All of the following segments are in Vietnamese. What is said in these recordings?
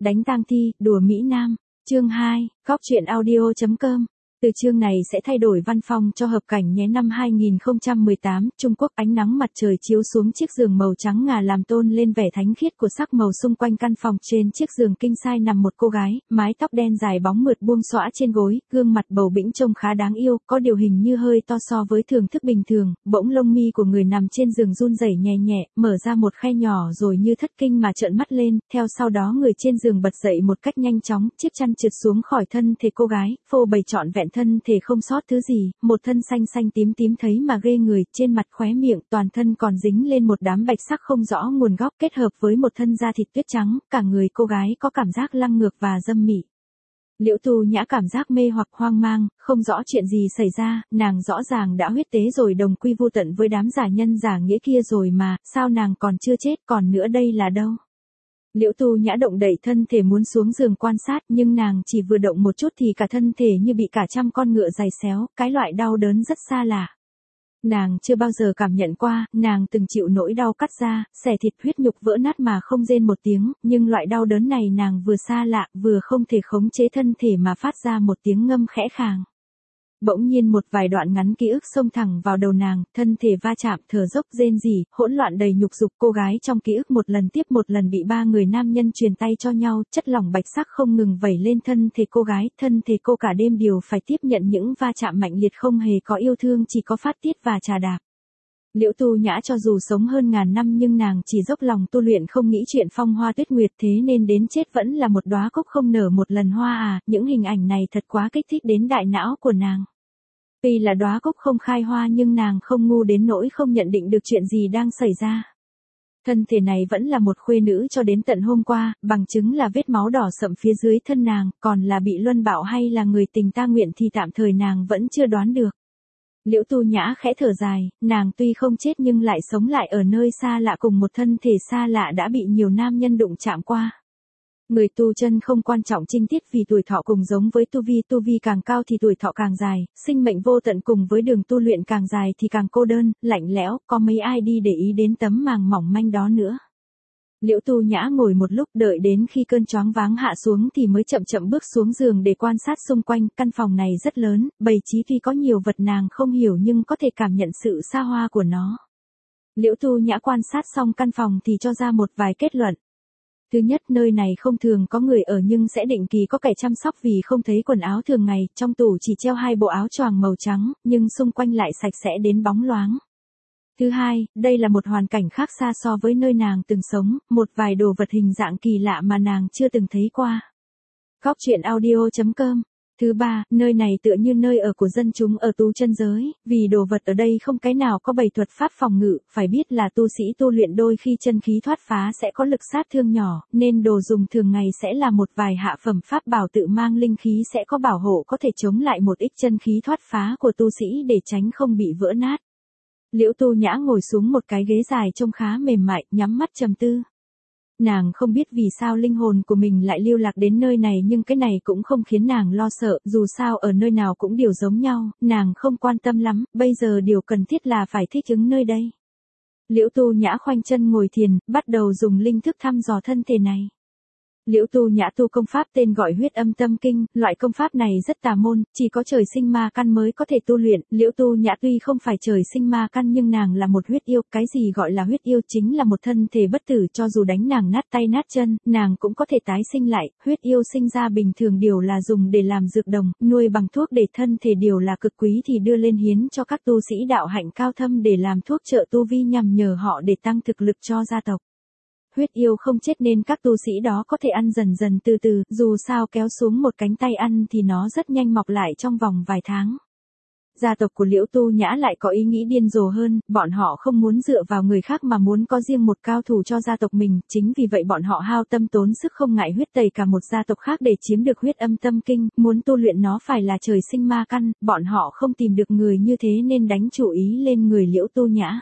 đánh tang thi, đùa Mỹ Nam. Chương 2, góc truyện audio.com. Từ chương này sẽ thay đổi văn phong cho hợp cảnh nhé. Năm 2018, Trung Quốc, ánh nắng mặt trời chiếu xuống chiếc giường màu trắng ngà làm tôn lên vẻ thánh khiết của sắc màu xung quanh căn phòng. Trên chiếc giường king size nằm một cô gái, mái tóc đen dài bóng mượt buông xõa trên gối, gương mặt bầu bĩnh trông khá đáng yêu, có điều hình như hơi to so với thưởng thức bình thường. Bỗng lông mi của người nằm trên giường run rẩy nhẹ nhẹ, mở ra một khe nhỏ rồi như thất kinh mà trợn mắt lên, theo sau đó người trên giường bật dậy một cách nhanh chóng, chiếc chăn trượt xuống khỏi thân thể cô gái, phô bày trọn vẹn thân thể không sót thứ gì, một thân xanh xanh tím tím thấy mà ghê người, trên mặt khóe miệng toàn thân còn dính lên một đám bạch sắc không rõ nguồn gốc kết hợp với một thân da thịt tuyết trắng, cả người cô gái có cảm giác lăng ngược và dâm mị. Liễu Tu Nhã cảm giác mê hoặc hoang mang, không rõ chuyện gì xảy ra, nàng rõ ràng đã huyết tế rồi đồng quy vu tận với đám giả nhân giả nghĩa kia rồi mà, sao nàng còn chưa chết, còn nữa đây là đâu? Liễu Tu Nhã động đậy thân thể muốn xuống giường quan sát, nhưng nàng chỉ vừa động một chút thì cả thân thể như bị cả trăm con ngựa giày xéo, cái loại đau đớn rất xa lạ. Nàng chưa bao giờ cảm nhận qua, nàng từng chịu nỗi đau cắt da, xẻ thịt huyết nhục vỡ nát mà không rên một tiếng, nhưng loại đau đớn này nàng vừa xa lạ, vừa không thể khống chế thân thể mà phát ra một tiếng ngâm khẽ khàng. Bỗng nhiên một vài đoạn ngắn ký ức xông thẳng vào đầu nàng, thân thể va chạm, thở dốc rên rỉ, hỗn loạn đầy nhục dục. Cô gái trong ký ức một lần tiếp một lần bị ba người nam nhân truyền tay cho nhau, chất lỏng bạch sắc không ngừng vẩy lên thân thể cô gái, thân thể cô cả đêm đều phải tiếp nhận những va chạm mạnh liệt, không hề có yêu thương, chỉ có phát tiết và trà đạp. Liễu Tu Nhã cho dù sống hơn ngàn năm nhưng nàng chỉ dốc lòng tu luyện, không nghĩ chuyện phong hoa tuyết nguyệt, thế nên đến chết vẫn là một đóa cúc không nở một lần hoa à. Những hình ảnh này thật quá kích thích đến đại não của nàng. Tuy là đóa cúc không khai hoa nhưng nàng không ngu đến nỗi không nhận định được chuyện gì đang xảy ra. Thân thể này vẫn là một khuê nữ cho đến tận hôm qua, bằng chứng là vết máu đỏ sậm phía dưới thân nàng, còn là bị luân bạo hay là người tình ta nguyện thì tạm thời nàng vẫn chưa đoán được. Liễu Tu Nhã khẽ thở dài, nàng tuy không chết nhưng lại sống lại ở nơi xa lạ cùng một thân thể xa lạ đã bị nhiều nam nhân đụng chạm qua. Người tu chân không quan trọng trinh tiết vì tuổi thọ cùng giống với tu vi càng cao thì tuổi thọ càng dài, sinh mệnh vô tận cùng với đường tu luyện càng dài thì càng cô đơn, lạnh lẽo, có mấy ai đi để ý đến tấm màng mỏng manh đó nữa. Liễu Tu Nhã ngồi một lúc đợi đến khi cơn choáng váng hạ xuống thì mới chậm chậm bước xuống giường để quan sát xung quanh. Căn phòng này rất lớn, bày trí tuy có nhiều vật nàng không hiểu nhưng có thể cảm nhận sự xa hoa của nó. Liễu Tu Nhã quan sát xong căn phòng thì cho ra một vài kết luận. Thứ nhất, nơi này không thường có người ở nhưng sẽ định kỳ có kẻ chăm sóc vì không thấy quần áo thường ngày, trong tủ chỉ treo 2 bộ áo choàng màu trắng, nhưng xung quanh lại sạch sẽ đến bóng loáng. Thứ hai, đây là một hoàn cảnh khác xa so với nơi nàng từng sống, một vài đồ vật hình dạng kỳ lạ mà nàng chưa từng thấy qua. Góc truyện audio.com. Thứ ba, nơi này tựa như nơi ở của dân chúng ở tu chân giới, vì đồ vật ở đây không cái nào có bày thuật pháp phòng ngự, phải biết là tu sĩ tu luyện đôi khi chân khí thoát phá sẽ có lực sát thương nhỏ, nên đồ dùng thường ngày sẽ là một vài hạ phẩm pháp bảo tự mang linh khí sẽ có bảo hộ có thể chống lại một ít chân khí thoát phá của tu sĩ để tránh không bị vỡ nát. Liễu Tu Nhã ngồi xuống một cái ghế dài trông khá mềm mại, nhắm mắt trầm tư. Nàng không biết vì sao linh hồn của mình lại lưu lạc đến nơi này nhưng cái này cũng không khiến nàng lo sợ, dù sao ở nơi nào cũng đều giống nhau, nàng không quan tâm lắm, bây giờ điều cần thiết là phải thích ứng nơi đây. Liễu Tu Nhã khoanh chân ngồi thiền, bắt đầu dùng linh thức thăm dò thân thể này. Liễu Tu Nhã tu công pháp tên gọi huyết âm tâm kinh, loại công pháp này rất tà môn, chỉ có trời sinh ma căn mới có thể tu luyện. Liễu Tu Nhã tuy không phải trời sinh ma căn nhưng nàng là một huyết yêu, cái gì gọi là huyết yêu chính là một thân thể bất tử, cho dù đánh nàng nát tay nát chân, nàng cũng có thể tái sinh lại. Huyết yêu sinh ra bình thường đều là dùng để làm dược đồng, nuôi bằng thuốc để thân thể đều là cực quý thì đưa lên hiến cho các tu sĩ đạo hạnh cao thâm để làm thuốc trợ tu vi nhằm nhờ họ để tăng thực lực cho gia tộc. Huyết yêu không chết nên các tu sĩ đó có thể ăn dần dần từ từ, dù sao kéo xuống một cánh tay ăn thì nó rất nhanh mọc lại trong vòng vài tháng. Gia tộc của Liễu Tu Nhã lại có ý nghĩ điên rồ hơn, bọn họ không muốn dựa vào người khác mà muốn có riêng một cao thủ cho gia tộc mình, chính vì vậy bọn họ hao tâm tốn sức không ngại huyết tẩy cả một gia tộc khác để chiếm được huyết âm tâm kinh, muốn tu luyện nó phải là trời sinh ma căn, bọn họ không tìm được người như thế nên đánh chủ ý lên người Liễu Tu Nhã.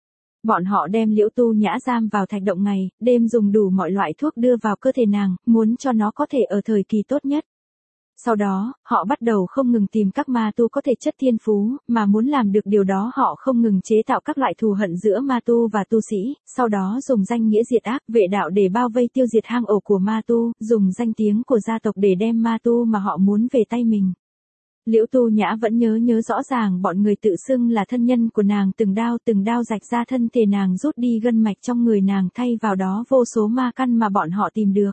Bọn họ đem Liễu Tu Nhã giam vào thạch động ngày, đêm dùng đủ mọi loại thuốc đưa vào cơ thể nàng, muốn cho nó có thể ở thời kỳ tốt nhất. Sau đó, họ bắt đầu không ngừng tìm các ma tu có thể chất thiên phú, mà muốn làm được điều đó họ không ngừng chế tạo các loại thù hận giữa ma tu và tu sĩ, sau đó dùng danh nghĩa diệt ác, vệ đạo để bao vây tiêu diệt hang ổ của ma tu, dùng danh tiếng của gia tộc để đem ma tu mà họ muốn về tay mình. Liễu Tu Nhã vẫn nhớ rõ ràng bọn người tự xưng là thân nhân của nàng từng đao rạch ra thân thể nàng, rút đi gân mạch trong người nàng, thay vào đó vô số ma căn mà bọn họ tìm được.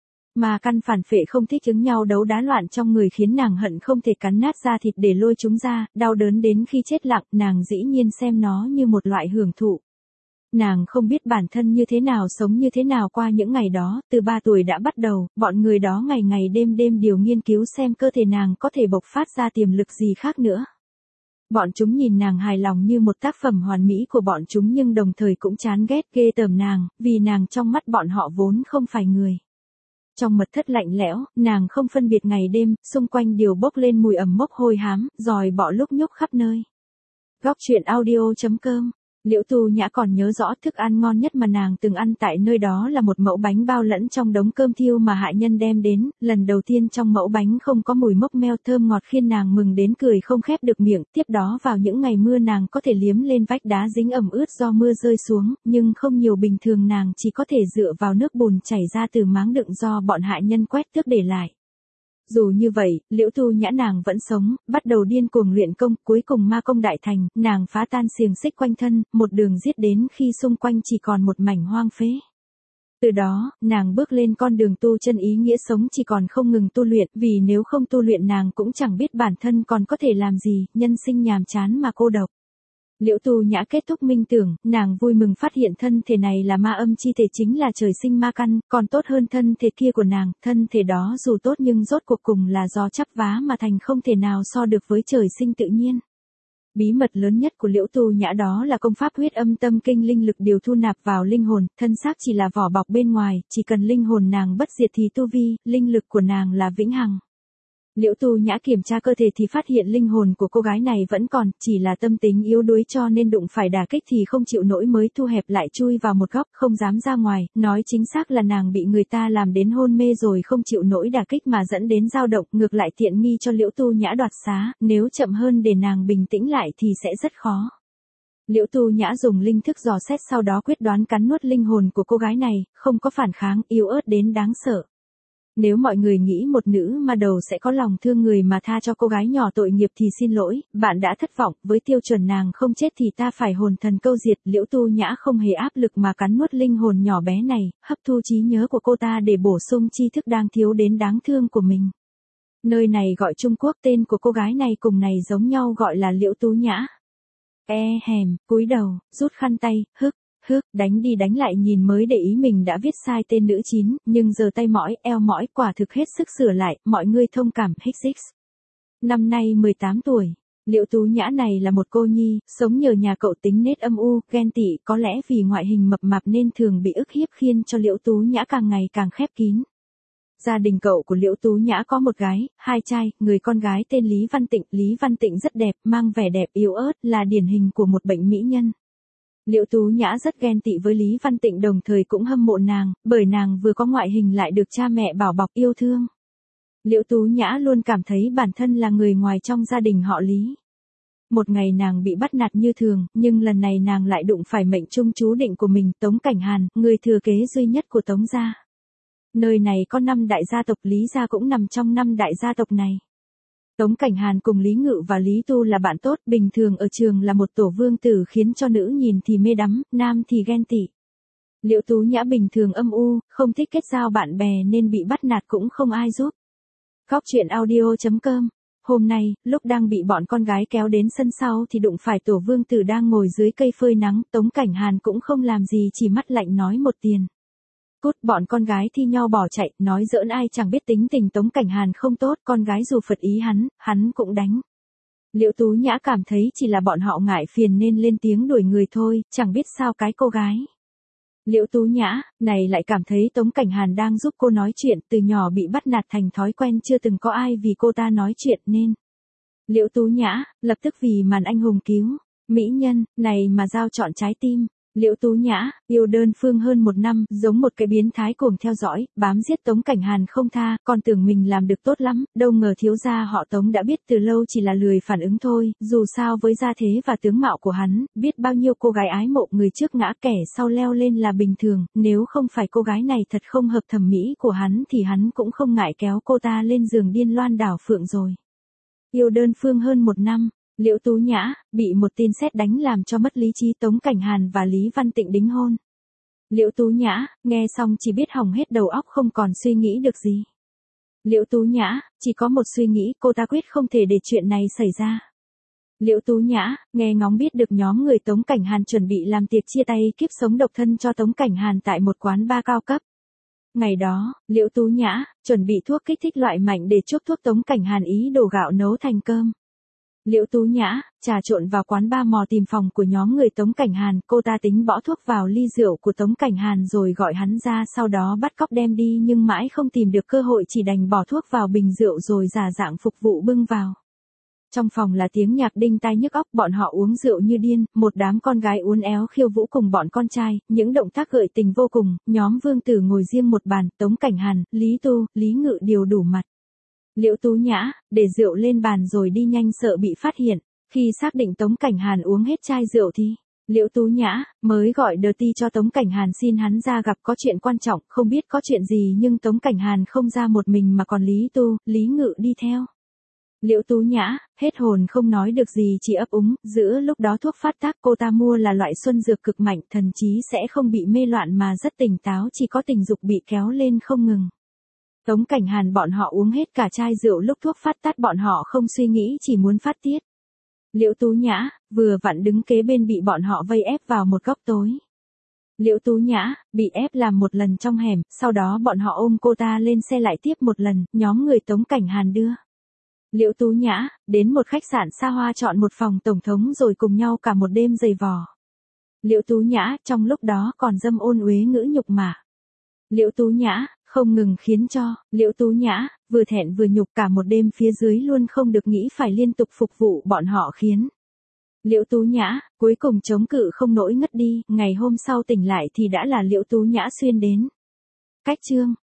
Ma căn phản phệ không thích ứng nhau đấu đá loạn trong người khiến nàng hận không thể cắn nát da thịt để lôi chúng ra, đau đớn đến khi chết lặng, nàng dĩ nhiên xem nó như một loại hưởng thụ. Nàng không biết bản thân như thế nào, sống như thế nào qua những ngày đó, từ 3 tuổi đã bắt đầu, bọn người đó ngày ngày đêm điều nghiên cứu xem cơ thể nàng có thể bộc phát ra tiềm lực gì khác nữa. Bọn chúng nhìn nàng hài lòng như một tác phẩm hoàn mỹ của bọn chúng, nhưng đồng thời cũng chán ghét ghê tởm nàng, vì nàng trong mắt bọn họ vốn không phải người. Trong mật thất lạnh lẽo, nàng không phân biệt ngày đêm, xung quanh đều bốc lên mùi ẩm mốc hôi hám, giòi bọ lúc nhúc khắp nơi. Góc truyện audio.com. Liễu Tu Nhã còn nhớ rõ thức ăn ngon nhất mà nàng từng ăn tại nơi đó là một mẫu bánh bao lẫn trong đống cơm thiêu mà hại nhân đem đến, lần đầu tiên trong mẫu bánh không có mùi mốc meo, thơm ngọt khiến nàng mừng đến cười không khép được miệng. Tiếp đó vào những ngày mưa nàng có thể liếm lên vách đá dính ẩm ướt do mưa rơi xuống, nhưng không nhiều, bình thường nàng chỉ có thể dựa vào nước bùn chảy ra từ máng đựng do bọn hại nhân quét tước để lại. Dù như vậy, Liễu Tu Nhã nàng vẫn sống, bắt đầu điên cuồng luyện công, cuối cùng ma công đại thành, nàng phá tan xiềng xích quanh thân, một đường giết đến khi xung quanh chỉ còn một mảnh hoang phế. Từ đó, nàng bước lên con đường tu chân ý nghĩa sống, chỉ còn không ngừng tu luyện, vì nếu không tu luyện nàng cũng chẳng biết bản thân còn có thể làm gì, nhân sinh nhàm chán mà cô độc. Liễu Tu Nhã kết thúc minh tưởng, nàng vui mừng phát hiện thân thể này là ma âm chi thể, chính là trời sinh ma căn, còn tốt hơn thân thể kia của nàng, thân thể đó dù tốt nhưng rốt cuộc cùng là do chắp vá mà thành, không thể nào so được với trời sinh tự nhiên. Bí mật lớn nhất của Liễu Tu Nhã đó là công pháp huyết âm tâm kinh, linh lực đều thu nạp vào linh hồn, thân xác chỉ là vỏ bọc bên ngoài, chỉ cần linh hồn nàng bất diệt thì tu vi, linh lực của nàng là vĩnh hằng. Liễu Tu Nhã kiểm tra cơ thể thì phát hiện linh hồn của cô gái này vẫn còn, chỉ là tâm tính yếu đuối cho nên đụng phải đả kích thì không chịu nổi mới thu hẹp lại, chui vào một góc, không dám ra ngoài, nói chính xác là nàng bị người ta làm đến hôn mê rồi không chịu nổi đả kích mà dẫn đến dao động, ngược lại tiện nghi cho Liễu Tu Nhã đoạt xá, nếu chậm hơn để nàng bình tĩnh lại thì sẽ rất khó. Liễu Tu Nhã dùng linh thức dò xét, sau đó quyết đoán cắn nuốt linh hồn của cô gái này, không có phản kháng, yếu ớt đến đáng sợ. Nếu mọi người nghĩ một nữ ma đầu sẽ có lòng thương người mà tha cho cô gái nhỏ tội nghiệp thì xin lỗi, bạn đã thất vọng, với tiêu chuẩn nàng không chết thì ta phải hồn thần câu diệt. Liễu Tu Nhã không hề áp lực mà cắn nuốt linh hồn nhỏ bé này, hấp thu trí nhớ của cô ta để bổ sung tri thức đang thiếu đến đáng thương của mình. Nơi này gọi Trung Quốc, tên của cô gái này cùng này giống nhau, gọi là Liễu Tu Nhã. Cúi đầu, rút khăn tay, đánh đi đánh lại nhìn mới để ý mình đã viết sai tên nữ chín, nhưng giờ tay mỏi, eo mỏi, quả thực hết sức sửa lại, mọi người thông cảm, XX. Năm nay 18 tuổi, Liễu Tu Nhã này là một cô nhi, sống nhờ nhà cậu tính nết âm u, ghen tị, có lẽ vì ngoại hình mập mạp nên thường bị ức hiếp khiến cho Liễu Tu Nhã càng ngày càng khép kín. Gia đình cậu của Liễu Tu Nhã có một gái, 2 trai, người con gái tên Lý Văn Tịnh rất đẹp, mang vẻ đẹp yếu ớt, là điển hình của một bệnh mỹ nhân. Liễu Tu Nhã rất ghen tị với Lý Văn Tịnh, đồng thời cũng hâm mộ nàng, bởi nàng vừa có ngoại hình lại được cha mẹ bảo bọc yêu thương. Liễu Tu Nhã luôn cảm thấy bản thân là người ngoài trong gia đình họ Lý. Một ngày nàng bị bắt nạt như thường, nhưng lần này nàng lại đụng phải mệnh trung chú định của mình, Tống Cảnh Hàn, người thừa kế duy nhất của Tống gia. Nơi này có 5 đại gia tộc, Lý gia cũng nằm trong 5 đại gia tộc này. Tống Cảnh Hàn cùng Lý Ngự và Lý Tu là bạn tốt, bình thường ở trường là một tổ vương tử khiến cho nữ nhìn thì mê đắm, nam thì ghen tị. Liễu Tu Nhã bình thường âm u, không thích kết giao bạn bè nên bị bắt nạt cũng không ai giúp. Góc truyện audio.com. Hôm nay, lúc đang bị bọn con gái kéo đến sân sau thì đụng phải tổ vương tử đang ngồi dưới cây phơi nắng, Tống Cảnh Hàn cũng không làm gì, chỉ mắt lạnh nói một tiền. Cút, bọn con gái thi nhau bỏ chạy, nói giỡn, ai chẳng biết tính tình Tống Cảnh Hàn không tốt, con gái dù phật ý hắn cũng đánh. Liễu Tu Nhã cảm thấy chỉ là bọn họ ngại phiền nên lên tiếng đuổi người thôi, chẳng biết sao cái cô gái. Liễu Tu Nhã, này lại cảm thấy Tống Cảnh Hàn đang giúp cô nói chuyện, từ nhỏ bị bắt nạt thành thói quen, chưa từng có ai vì cô ta nói chuyện nên. Liễu Tu Nhã, lập tức vì màn anh hùng cứu, mỹ nhân, này mà giao chọn trái tim. Liễu Tú Nhã, yêu đơn phương hơn 1 năm, giống một cái biến thái cuồng theo dõi, bám giết Tống Cảnh Hàn không tha, còn tưởng mình làm được tốt lắm, đâu ngờ thiếu gia họ Tống đã biết từ lâu chỉ là lười phản ứng thôi, dù sao với gia thế và tướng mạo của hắn, biết bao nhiêu cô gái ái mộ người trước ngã kẻ sau leo lên là bình thường, nếu không phải cô gái này thật không hợp thẩm mỹ của hắn thì hắn cũng không ngại kéo cô ta lên giường điên loan đảo phượng rồi. Yêu đơn phương hơn 1 năm. Liễu Tú Nhã, bị một tin sét đánh làm cho mất lý trí Tống Cảnh Hàn và Lý Văn Tịnh đính hôn. Liễu Tú Nhã, nghe xong chỉ biết hỏng hết đầu óc không còn suy nghĩ được gì. Liễu Tú Nhã, chỉ có một suy nghĩ cô ta quyết không thể để chuyện này xảy ra. Liễu Tú Nhã, nghe ngóng biết được nhóm người Tống Cảnh Hàn chuẩn bị làm tiệc chia tay kiếp sống độc thân cho Tống Cảnh Hàn tại một quán bar cao cấp. Ngày đó, Liễu Tú Nhã, chuẩn bị thuốc kích thích loại mạnh để chuốc thuốc Tống Cảnh Hàn ý đổ gạo nấu thành cơm. Liễu Tú Nhã, trà trộn vào quán bar mò tìm phòng của nhóm người Tống Cảnh Hàn, cô ta tính bỏ thuốc vào ly rượu của Tống Cảnh Hàn rồi gọi hắn ra sau đó bắt cóc đem đi nhưng mãi không tìm được cơ hội chỉ đành bỏ thuốc vào bình rượu rồi giả dạng phục vụ bưng vào. Trong phòng là tiếng nhạc đinh tai nhức óc, bọn họ uống rượu như điên, một đám con gái uốn éo khiêu vũ cùng bọn con trai, những động tác gợi tình vô cùng, nhóm Vương Tử ngồi riêng một bàn, Tống Cảnh Hàn, Lý Tu, Lý Ngự đều đủ mặt. Liễu Tú Nhã, để rượu lên bàn rồi đi nhanh sợ bị phát hiện, khi xác định Tống Cảnh Hàn uống hết chai rượu thì, Liễu Tú Nhã, mới gọi Dirty cho Tống Cảnh Hàn xin hắn ra gặp có chuyện quan trọng, không biết có chuyện gì nhưng Tống Cảnh Hàn không ra một mình mà còn Lý Tu, Lý Ngự đi theo. Liễu Tú Nhã, hết hồn không nói được gì chỉ ấp úng, giữa lúc đó thuốc phát tác cô ta mua là loại xuân dược cực mạnh, thần trí sẽ không bị mê loạn mà rất tỉnh táo, chỉ có tình dục bị kéo lên không ngừng. Tống Cảnh Hàn bọn họ uống hết cả chai rượu lúc thuốc phát tát bọn họ không suy nghĩ chỉ muốn phát tiết. Liễu Tú Nhã, vừa vặn đứng kế bên bị bọn họ vây ép vào một góc tối. Liễu Tú Nhã, bị ép làm một lần trong hẻm, sau đó bọn họ ôm cô ta lên xe lại tiếp một lần, nhóm người Tống Cảnh Hàn đưa. Liễu Tú Nhã, đến một khách sạn xa hoa chọn một phòng tổng thống rồi cùng nhau cả một đêm giày vò. Liễu Tú Nhã, trong lúc đó còn dâm ôn uế ngữ nhục mà. Liễu Tú Nhã, không ngừng khiến cho, Liễu Tú Nhã, vừa thẹn vừa nhục cả một đêm phía dưới luôn không được nghĩ phải liên tục phục vụ bọn họ khiến. Liễu Tú Nhã, cuối cùng chống cự không nổi ngất đi, ngày hôm sau tỉnh lại thì đã là Liễu Tú Nhã xuyên đến. Cách chương.